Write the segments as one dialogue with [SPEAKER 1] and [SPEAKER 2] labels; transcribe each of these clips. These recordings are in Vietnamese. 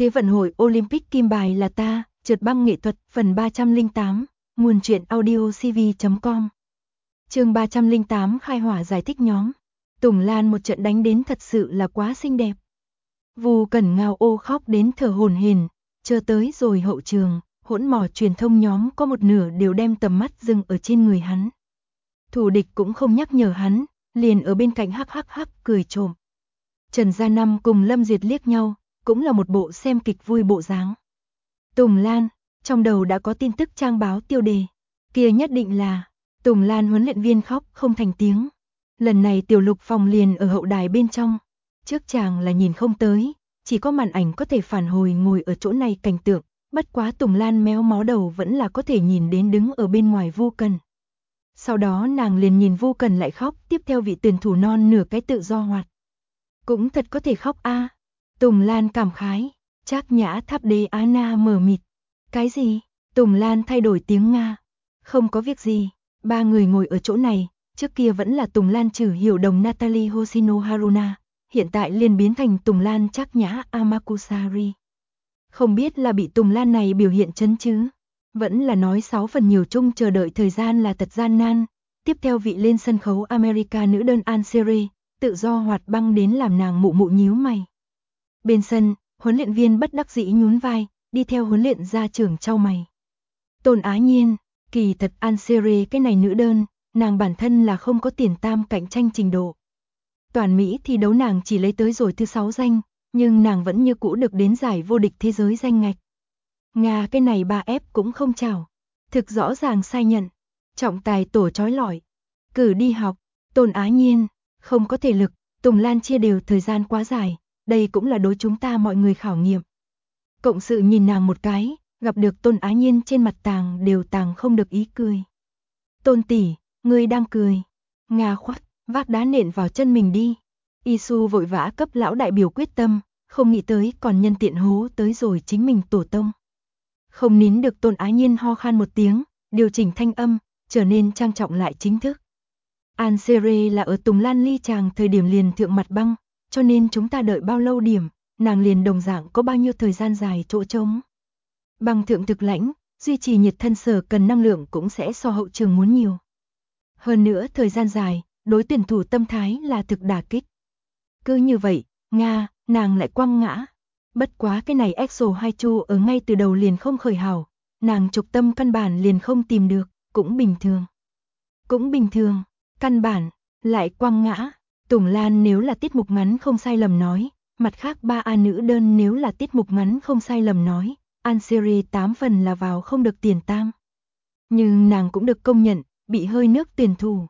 [SPEAKER 1] Thế vận hội Olympic kim bài là ta, trượt băng nghệ thuật, phần 308, nguồn truyện audio cv.com. Chương 308 khai hỏa giải thích nhóm. Tùng Lan một trận đánh đến thật sự là quá xinh đẹp. Vu Cẩn ngao ô khóc đến thở hổn hển, chờ tới rồi hậu trường, hỗn mỏ truyền thông nhóm có một nửa đều đem tầm mắt dừng ở trên người hắn. Thủ địch cũng không nhắc nhở hắn, liền ở bên cạnh hắc cười trộm. Trần Gia Năm cùng Lâm Duyệt liếc nhau, cũng là một bộ xem kịch vui bộ dáng. Tùng Lan, trong đầu đã có tin tức trang báo tiêu đề, kia nhất định là Tùng Lan huấn luyện viên khóc không thành tiếng. Lần này Tiểu Lục Phòng liền ở hậu đài bên trong, trước chàng là nhìn không tới, chỉ có màn ảnh có thể phản hồi ngồi ở chỗ này cảnh tượng, bất quá Tùng Lan méo mó đầu vẫn là có thể nhìn đến đứng ở bên ngoài Vu Cần. Sau đó nàng liền nhìn Vu Cần lại khóc, tiếp theo vị tuyển thủ non nửa cái tự do hoạt. Cũng thật có thể khóc a. Tùng Lan cảm khái, Trác Nhã Tháp Đế Anna mờ mịt. Cái gì? Tùng Lan thay đổi tiếng Nga. Không có việc gì, ba người ngồi ở chỗ này, trước kia vẫn là Tùng Lan Trử Hiểu Đồng Natalie Hoshino Haruna, hiện tại liền biến thành Tùng Lan Trác Nhã Amakusari. Không biết là bị Tùng Lan này biểu hiện chấn chứ? Vẫn là nói 6 phần nhiều chung chờ đợi thời gian là thật gian nan. Tiếp theo vị lên sân khấu America nữ đơn Ansere, tự do hoạt băng đến làm nàng mụ nhíu mày. Bên sân, huấn luyện viên bất đắc dĩ nhún vai, đi theo huấn luyện gia trưởng chau mày. Tôn Á Nhiên, kỳ thật Ansere cái này nữ đơn, nàng bản thân là không có tiền tam cạnh tranh trình độ. Toàn Mỹ thi đấu nàng chỉ lấy tới rồi thứ 6 danh, nhưng nàng vẫn như cũ được đến giải vô địch thế giới danh ngạch. Nga cái này 3F cũng không chào, thực rõ ràng sai nhận, trọng tài tổ trói lọi, cử đi học, Tôn Á Nhiên, không có thể lực, Tùng Lan chia đều thời gian quá dài, đây cũng là đối chúng ta mọi người khảo nghiệm. Cộng sự nhìn nàng một cái, gặp được Tôn Á Nhiên trên mặt tàng đều tàng không được ý cười. Tôn tỷ, ngươi đang cười. Nga khoát, vác đá nện vào chân mình đi. Isu vội vã cấp lão đại biểu quyết tâm, không nghĩ tới còn nhân tiện hố tới rồi chính mình tổ tông. Không nín được Tôn Á Nhiên ho khan một tiếng, điều chỉnh thanh âm, trở nên trang trọng lại chính thức. Ansere là ở Tùng Lan ly chàng thời điểm liền thượng mặt băng, cho nên chúng ta đợi bao lâu điểm, nàng liền đồng dạng có bao nhiêu thời gian dài chỗ trống. Băng thượng thực lãnh, duy trì nhiệt thân sở cần năng lượng cũng sẽ so hậu trường muốn nhiều. Hơn nữa thời gian dài, đối tuyển thủ tâm thái là thực đả kích. Cứ như vậy, Nga, nàng lại quăng ngã. Bất quá cái này Exo hai chu ở ngay từ đầu liền không khởi hảo, nàng trục tâm căn bản liền không tìm được, cũng bình thường. Cũng bình thường, căn bản, lại quăng ngã. Tùng Lan nếu là tiết mục ngắn không sai lầm nói, mặt khác 3A nữ đơn nếu là tiết mục ngắn không sai lầm nói, Ansere 8 phần là vào không được tiền tam. Nhưng nàng cũng được công nhận, bị hơi nước tuyển thủ.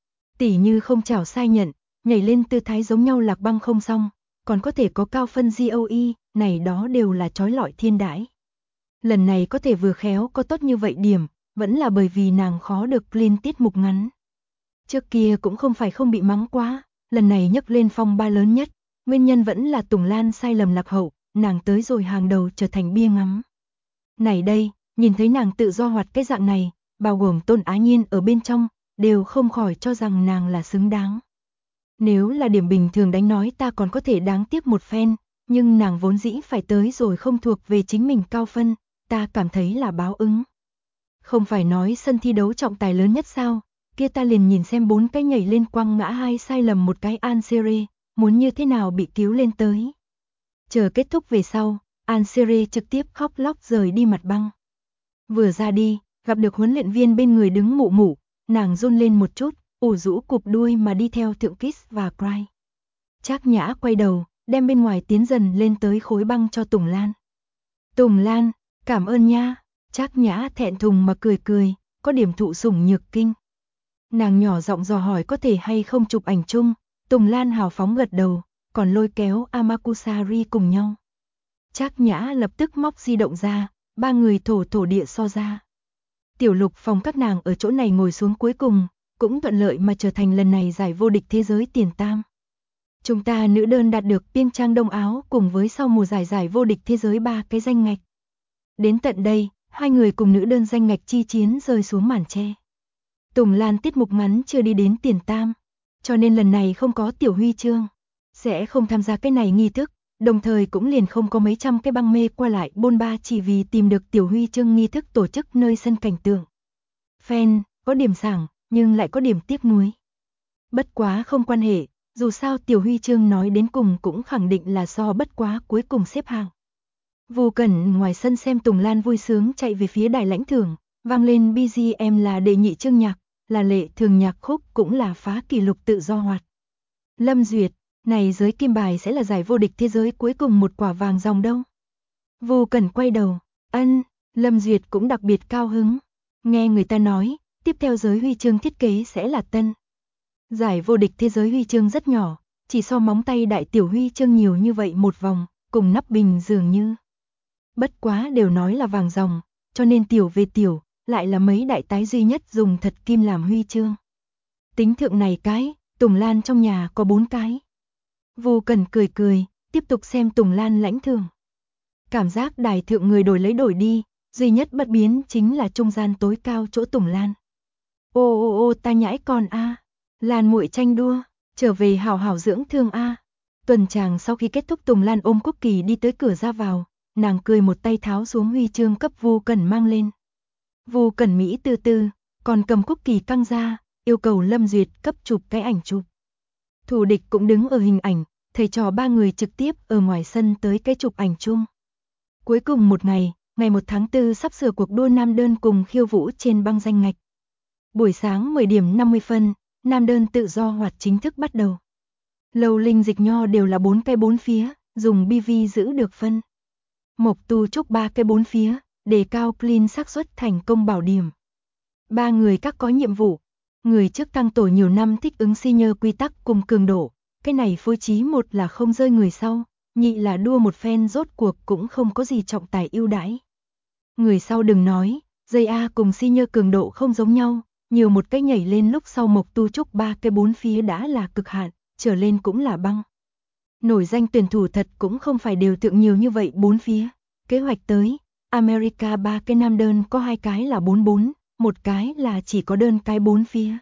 [SPEAKER 1] Tỉ như không chảo sai nhận, nhảy lên tư thái giống nhau lạc băng không xong, còn có thể có cao phân GOE, này đó đều là trói lọi thiên đãi. Lần này có thể vừa khéo có tốt như vậy điểm, vẫn là bởi vì nàng khó được lên tiết mục ngắn. Trước kia cũng không phải không bị mắng quá, lần này nhấc lên phong ba lớn nhất, nguyên nhân vẫn là Tùng Lan sai lầm lạc hậu, nàng tới rồi hàng đầu trở thành bia ngắm. Này đây, nhìn thấy nàng tự do hoạt cái dạng này, bao gồm Tôn Á Nhiên ở bên trong, đều không khỏi cho rằng nàng là xứng đáng. Nếu là điểm bình thường đánh nói ta còn có thể đáng tiếc một phen, nhưng nàng vốn dĩ phải tới rồi không thuộc về chính mình cao phân, ta cảm thấy là báo ứng. Không phải nói sân thi đấu trọng tài lớn nhất sao, kia ta liền nhìn xem 4 cái nhảy lên quăng ngã 2 sai lầm một cái Ansere, muốn như thế nào bị cứu lên tới. Chờ kết thúc về sau, Ansere trực tiếp khóc lóc rời đi mặt băng. Vừa ra đi, gặp được huấn luyện viên bên người đứng mụ, nàng run lên một chút, ủ rũ cụp đuôi mà đi theo thượng Kiss và Cry. Trác Nhã quay đầu, đem bên ngoài tiến dần lên tới khối băng cho Tùng Lan. Tùng Lan, cảm ơn nha. Trác Nhã thẹn thùng mà cười, có điểm thụ sủng nhược kinh. Nàng nhỏ giọng dò hỏi có thể hay không chụp ảnh chung, Tùng Lan hào phóng gật đầu, còn lôi kéo Amakusari cùng nhau. Trác Nhã lập tức móc di động ra, ba người thổ địa so ra. Tiểu Lục Phòng các nàng ở chỗ này ngồi xuống cuối cùng, cũng thuận lợi mà trở thành lần này giải vô địch thế giới tiền tam. Chúng ta nữ đơn đạt được Piêng Trang Đông Áo cùng với sau mùa giải vô địch thế giới 3 cái danh ngạch. Đến tận đây, hai người cùng nữ đơn danh ngạch chi chiến rơi xuống màn che. Tùng Lan tiết mục ngắn chưa đi đến tiền tam, cho nên lần này không có tiểu huy chương, sẽ không tham gia cái này nghi thức, đồng thời cũng liền không có mấy trăm cái băng mê qua lại bôn ba chỉ vì tìm được tiểu huy chương nghi thức tổ chức nơi sân cảnh tượng. Fan, có điểm sảng, nhưng lại có điểm tiếc nuối. Bất quá không quan hệ, dù sao tiểu huy chương nói đến cùng cũng khẳng định là so bất quá cuối cùng xếp hạng. Vu Cẩn ngoài sân xem Tùng Lan vui sướng chạy về phía đài lãnh thưởng, vang lên BGM là đệ nhị chương nhạc, là lệ thường nhạc khúc cũng là phá kỷ lục tự do hoạt. Lâm Duyệt, này giới kim bài sẽ là giải vô địch thế giới cuối cùng một quả vàng ròng đâu. Vu Cẩn quay đầu, Lâm Duyệt cũng đặc biệt cao hứng. Nghe người ta nói, tiếp theo giới huy chương thiết kế sẽ là tân. Giải vô địch thế giới huy chương rất nhỏ, chỉ so móng tay đại tiểu huy chương nhiều như vậy một vòng, cùng nắp bình dường như. Bất quá đều nói là vàng ròng, cho nên tiểu về tiểu, lại là mấy đại tái duy nhất dùng thật kim làm huy chương. Tính thượng này cái, Tùng Lan trong nhà có 4 cái. Vu Cẩn cười cười, tiếp tục xem Tùng Lan lãnh thưởng. Cảm giác đài thượng người đổi lấy đổi đi, duy nhất bất biến chính là trung gian tối cao chỗ Tùng Lan. Ô ta nhãi con a, Lan muội tranh đua, trở về hảo hảo dưỡng thương a. Tuần tràng sau khi kết thúc Tùng Lan ôm Quốc Kỳ đi tới cửa ra vào, nàng cười một tay tháo xuống huy chương cấp Vu Cẩn mang lên. Vu Cẩn Mỹ từ từ, còn cầm Quốc Kỳ căng ra, yêu cầu Lâm Duyệt cấp chụp cái ảnh chụp. Thủ địch cũng đứng ở hình ảnh, thầy trò ba người trực tiếp ở ngoài sân tới cái chụp ảnh chung. Cuối cùng một ngày, ngày 1 tháng 4 sắp sửa cuộc đua nam đơn cùng khiêu vũ trên băng danh ngạch. Buổi sáng 10 điểm 50 phân, nam đơn tự do hoạt chính thức bắt đầu. Lầu Linh Dịch Nho đều là 4 cái 4 phía, dùng BV giữ được phân. Mộc Tu Trúc 3 cái 4 phía, đề cao clean xác suất thành công bảo điểm. Ba người các có nhiệm vụ. Người trước tăng tổ nhiều năm thích ứng senior quy tắc cùng cường độ, cái này phối trí một là không rơi người sau, nhị là đua một phen rốt cuộc cũng không có gì trọng tài ưu đãi. Người sau đừng nói, dây A cùng senior cường độ không giống nhau, nhiều một cái nhảy lên lúc sau Mộc Tu Trúc 3 cái 4 phía đã là cực hạn, trở lên cũng là băng. Nổi danh tuyển thủ thật cũng không phải đều thượng nhiều như vậy 4 phía. Kế hoạch tới, America 3 cái nam đơn có 2 cái là 44, một cái là chỉ có đơn cái 4 phía.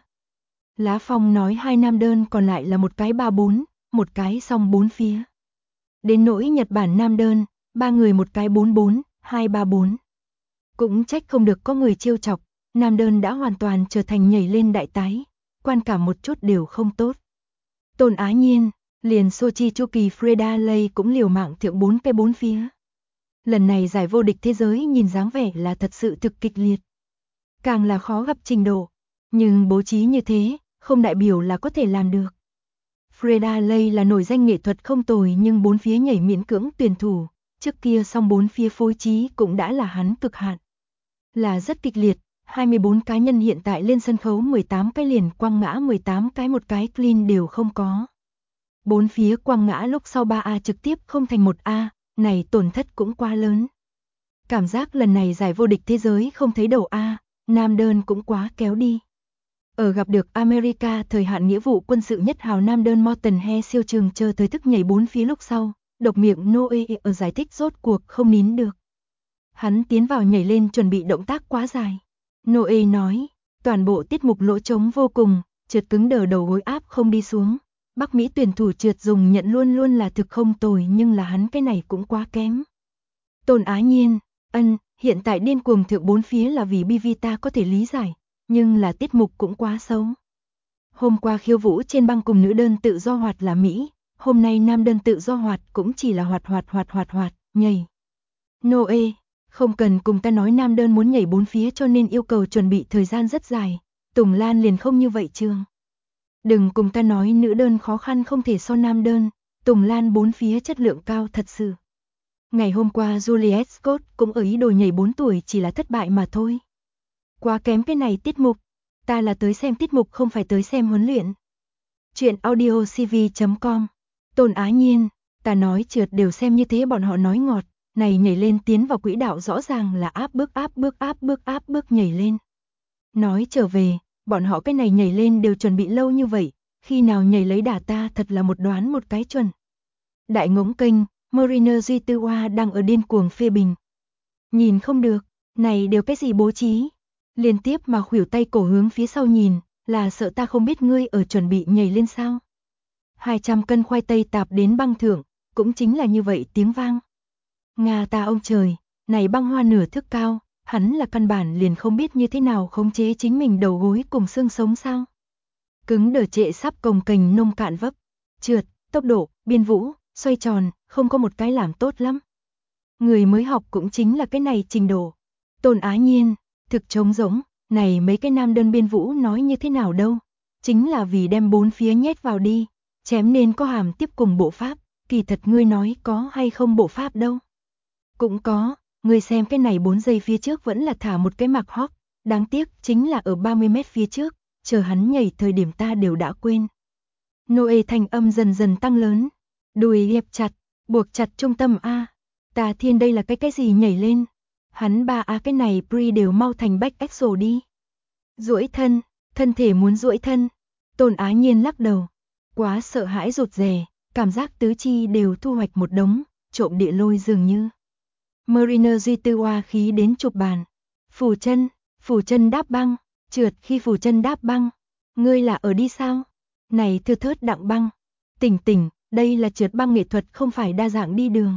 [SPEAKER 1] Lá Phong nói 2 nam đơn còn lại là một cái 34, một cái song 4 phía. Đến nỗi Nhật Bản nam đơn, 3 người một cái 44, 2 34. Cũng trách không được có người trêu chọc, nam đơn đã hoàn toàn trở thành nhảy lên đại tái, quan cảm một chút đều không tốt. Tôn Á Nhiên, liền Sochi chu kỳ Freda Lay cũng liều mạng thượng 4 cái 4 phía. Lần này giải vô địch thế giới nhìn dáng vẻ là thật sự thực kịch liệt. Càng là khó gặp trình độ, nhưng bố trí như thế, không đại biểu là có thể làm được. Freda Lay là nổi danh nghệ thuật không tồi nhưng 4 phía nhảy miễn cưỡng tuyển thủ, trước kia song 4 phía phối trí cũng đã là hắn cực hạn. Là rất kịch liệt, 24 cá nhân hiện tại lên sân khấu 18 cái liền quăng ngã 18 cái một cái clean đều không có. 4 phía quăng ngã lúc sau 3A trực tiếp không thành 1A, này tổn thất cũng quá lớn. Cảm giác lần này giải vô địch thế giới không thấy đầu A, nam đơn cũng quá kéo đi. Ở gặp được America thời hạn nghĩa vụ quân sự nhất hào nam đơn Morton He siêu trường chờ thời thức nhảy 4 phía lúc sau, độc miệng Noe ở giải thích rốt cuộc không nín được. Hắn tiến vào nhảy lên chuẩn bị động tác quá dài. Noe nói, toàn bộ tiết mục lỗ trống vô cùng, trượt cứng đờ đầu gối áp không đi xuống. Bắc Mỹ tuyển thủ trượt dùng nhận luôn luôn là thực không tồi nhưng là hắn cái này cũng quá kém. Tôn Á Nhiên, hiện tại điên cuồng thượng 4 phía là vì BV ta có thể lý giải, nhưng là tiết mục cũng quá xấu. Hôm qua khiêu vũ trên băng cùng nữ đơn tự do hoạt là Mỹ, hôm nay nam đơn tự do hoạt cũng chỉ là hoạt, nhảy. Noe, không cần cùng ta nói nam đơn muốn nhảy 4 phía cho nên yêu cầu chuẩn bị thời gian rất dài, Tùng Lan liền không như vậy Trương. Đừng cùng ta nói nữ đơn khó khăn không thể so nam đơn, Tùng Lan 4 phía chất lượng cao thật sự. Ngày hôm qua Juliet Scott cũng ở ý đồ nhảy 4 tuổi chỉ là thất bại mà thôi. Quá kém cái này tiết mục, ta là tới xem tiết mục không phải tới xem huấn luyện. Chuyện audiocv.com. Tôn Á Nhiên, ta nói trượt đều xem như thế bọn họ nói ngọt, này nhảy lên tiến vào quỹ đạo rõ ràng là áp bước nhảy lên. Nói trở về, bọn họ cái này nhảy lên đều chuẩn bị lâu như vậy, khi nào nhảy lấy đà ta thật là một đoán một cái chuẩn. Đại ngỗng kênh, Mariner Duy Tư Hoa đang ở điên cuồng phê bình. Nhìn không được, này đều cái gì bố trí. Liên tiếp mà khuỷu tay cổ hướng phía sau nhìn, là sợ ta không biết ngươi ở chuẩn bị nhảy lên sao. 200 cân khoai tây tạp đến băng thượng, cũng chính là như vậy tiếng vang. Nga ta ông trời, này băng hoa nửa thước cao, hắn là căn bản liền không biết như thế nào khống chế chính mình đầu gối cùng xương sống sao. Cứng đờ trệ sắp cồng kềnh nông cạn vấp, trượt, tốc độ, biên vũ, xoay tròn, không có một cái làm tốt lắm. Người mới học cũng chính là cái này trình độ. Tôn Á Nhiên, thực trống rỗng, này mấy cái nam đơn biên vũ nói như thế nào đâu. Chính là vì đem bốn phía nhét vào đi, chém nên có hàm tiếp cùng bộ pháp, kỳ thật ngươi nói có hay không bộ pháp đâu. Cũng có, ngươi xem cái này 4 giây phía trước vẫn là thả một cái mặc hót, đáng tiếc chính là ở 30 mét phía trước, chờ hắn nhảy thời điểm ta đều đã quên. Noe thanh âm dần dần tăng lớn, đùi ghép chặt, buộc chặt trung tâm A. Ta thiên đây là cái gì nhảy lên. Hắn ba A cái này pre đều mau thành back axel đi. Duỗi thân, thân thể muốn duỗi thân. Tôn Á Nhiên lắc đầu. Quá sợ hãi rụt rè, cảm giác tứ chi đều thu hoạch một đống, trộm địa lôi dường như. Mariner Duy Tư Hoa khí đến chụp bàn. Phủ chân đáp băng, trượt khi phủ chân đáp băng. Ngươi là ở đi sao? Này thưa thớt đặng băng. Tỉnh, đây là trượt băng nghệ thuật không phải đa dạng đi đường.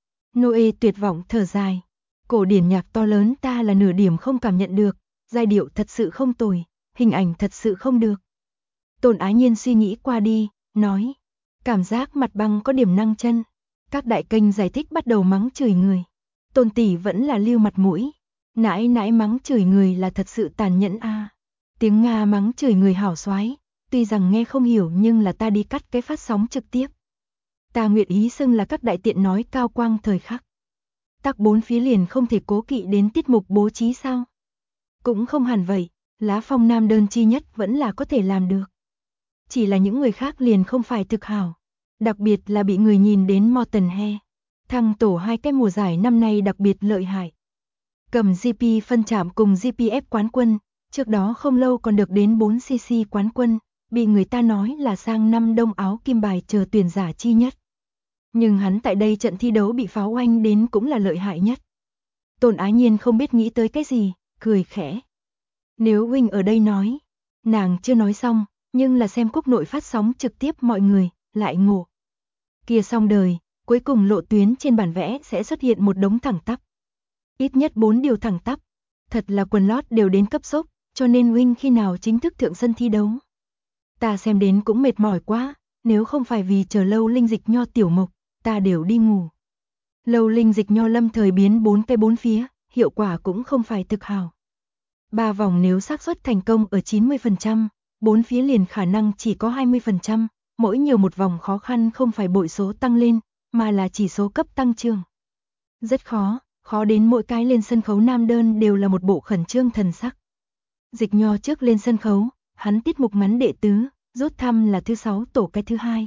[SPEAKER 1] Noe tuyệt vọng thở dài. Cổ điển nhạc to lớn ta là nửa điểm không cảm nhận được, giai điệu thật sự không tồi, hình ảnh thật sự không được. Tôn Á Nhiên suy nghĩ qua đi, nói, cảm giác mặt băng có điểm năng chân. Các đại kênh giải thích bắt đầu mắng chửi người. Tôn tỷ vẫn là lưu mặt mũi. Nãi nãi mắng chửi người là thật sự tàn nhẫn a. Tiếng Nga mắng chửi người hảo xoái, tuy rằng nghe không hiểu nhưng là ta đi cắt cái phát sóng trực tiếp. Ta nguyện ý xưng là các đại tiện nói cao quang thời khắc. Tắc bốn phía liền không thể cố kỵ đến tiết mục bố trí sao? Cũng không hẳn vậy, lá phong nam đơn chi nhất vẫn là có thể làm được. Chỉ là những người khác liền không phải thực hảo. Đặc biệt là bị người nhìn đến Morton He. Thăng tổ 2 cái mùa giải năm nay đặc biệt lợi hại. Cầm GP phân chạm cùng GPF quán quân, trước đó không lâu còn được đến 4cc quán quân, bị người ta nói là sang năm đông áo kim bài chờ tuyển giả chi nhất. Nhưng hắn tại đây trận thi đấu bị pháo oanh đến cũng là lợi hại nhất. Tôn Á Nhiên không biết nghĩ tới cái gì, cười khẽ. Nếu huynh ở đây nói, nàng chưa nói xong, nhưng là xem quốc nội phát sóng trực tiếp mọi người, lại ngộ. Kia xong đời, cuối cùng lộ tuyến trên bản vẽ sẽ xuất hiện một đống thẳng tắp. Ít nhất 4 điều thẳng tắp, thật là quần lót đều đến cấp sốc, cho nên huynh khi nào chính thức thượng sân thi đấu. Ta xem đến cũng mệt mỏi quá, nếu không phải vì chờ lâu linh dịch nho tiểu mộc, ta đều đi ngủ. Lâu linh dịch nho lâm thời biến 4 cái 4 phía, hiệu quả cũng không phải thực hào. 3 vòng nếu xác suất thành công ở 90%, 4 phía liền khả năng chỉ có 20%, mỗi nhiều một vòng khó khăn không phải bội số tăng lên, mà là chỉ số cấp tăng trưởng. Rất khó đến mỗi cái lên sân khấu nam đơn đều là một bộ khẩn trương thần sắc. Dịch nho trước lên sân khấu, hắn tiết mục ngắn đệ tứ, rút thăm là thứ 6 tổ cái thứ 2.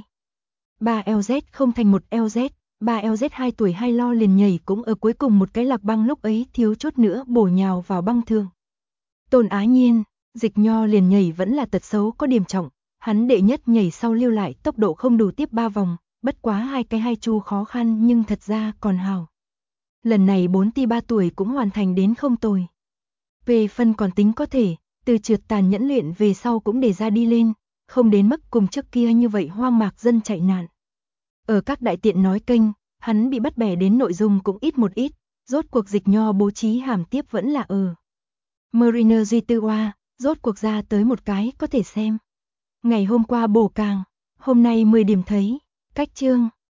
[SPEAKER 1] 3 LZ không thành một LZ, 3 LZ 2 tuổi hay lo liền nhảy cũng ở cuối cùng một cái lạc băng lúc ấy thiếu chút nữa bổ nhào vào băng thường. Tôn Á Nhiên, dịch nho liền nhảy vẫn là tật xấu có điểm trọng, hắn đệ nhất nhảy sau lưu lại tốc độ không đủ tiếp 3 vòng, bất quá 2 cái 2 chu khó khăn nhưng thật ra còn hào. Lần này 4 ti 3 tuổi cũng hoàn thành đến không tồi. Về phân còn tính có thể, từ trượt tàn nhẫn luyện về sau cũng để ra đi lên, không đến mức cùng trước kia như vậy hoang mạc dân chạy nạn. Ở các đại tiện nói kênh, hắn bị bắt bẻ đến nội dung cũng ít một ít, rốt cuộc dịch nho bố trí hàm tiếp vẫn là Mariner Duy Tư Hoa, rốt cuộc ra tới một cái có thể xem. Ngày hôm qua bổ càng, hôm nay 10 điểm thấy, cách chương.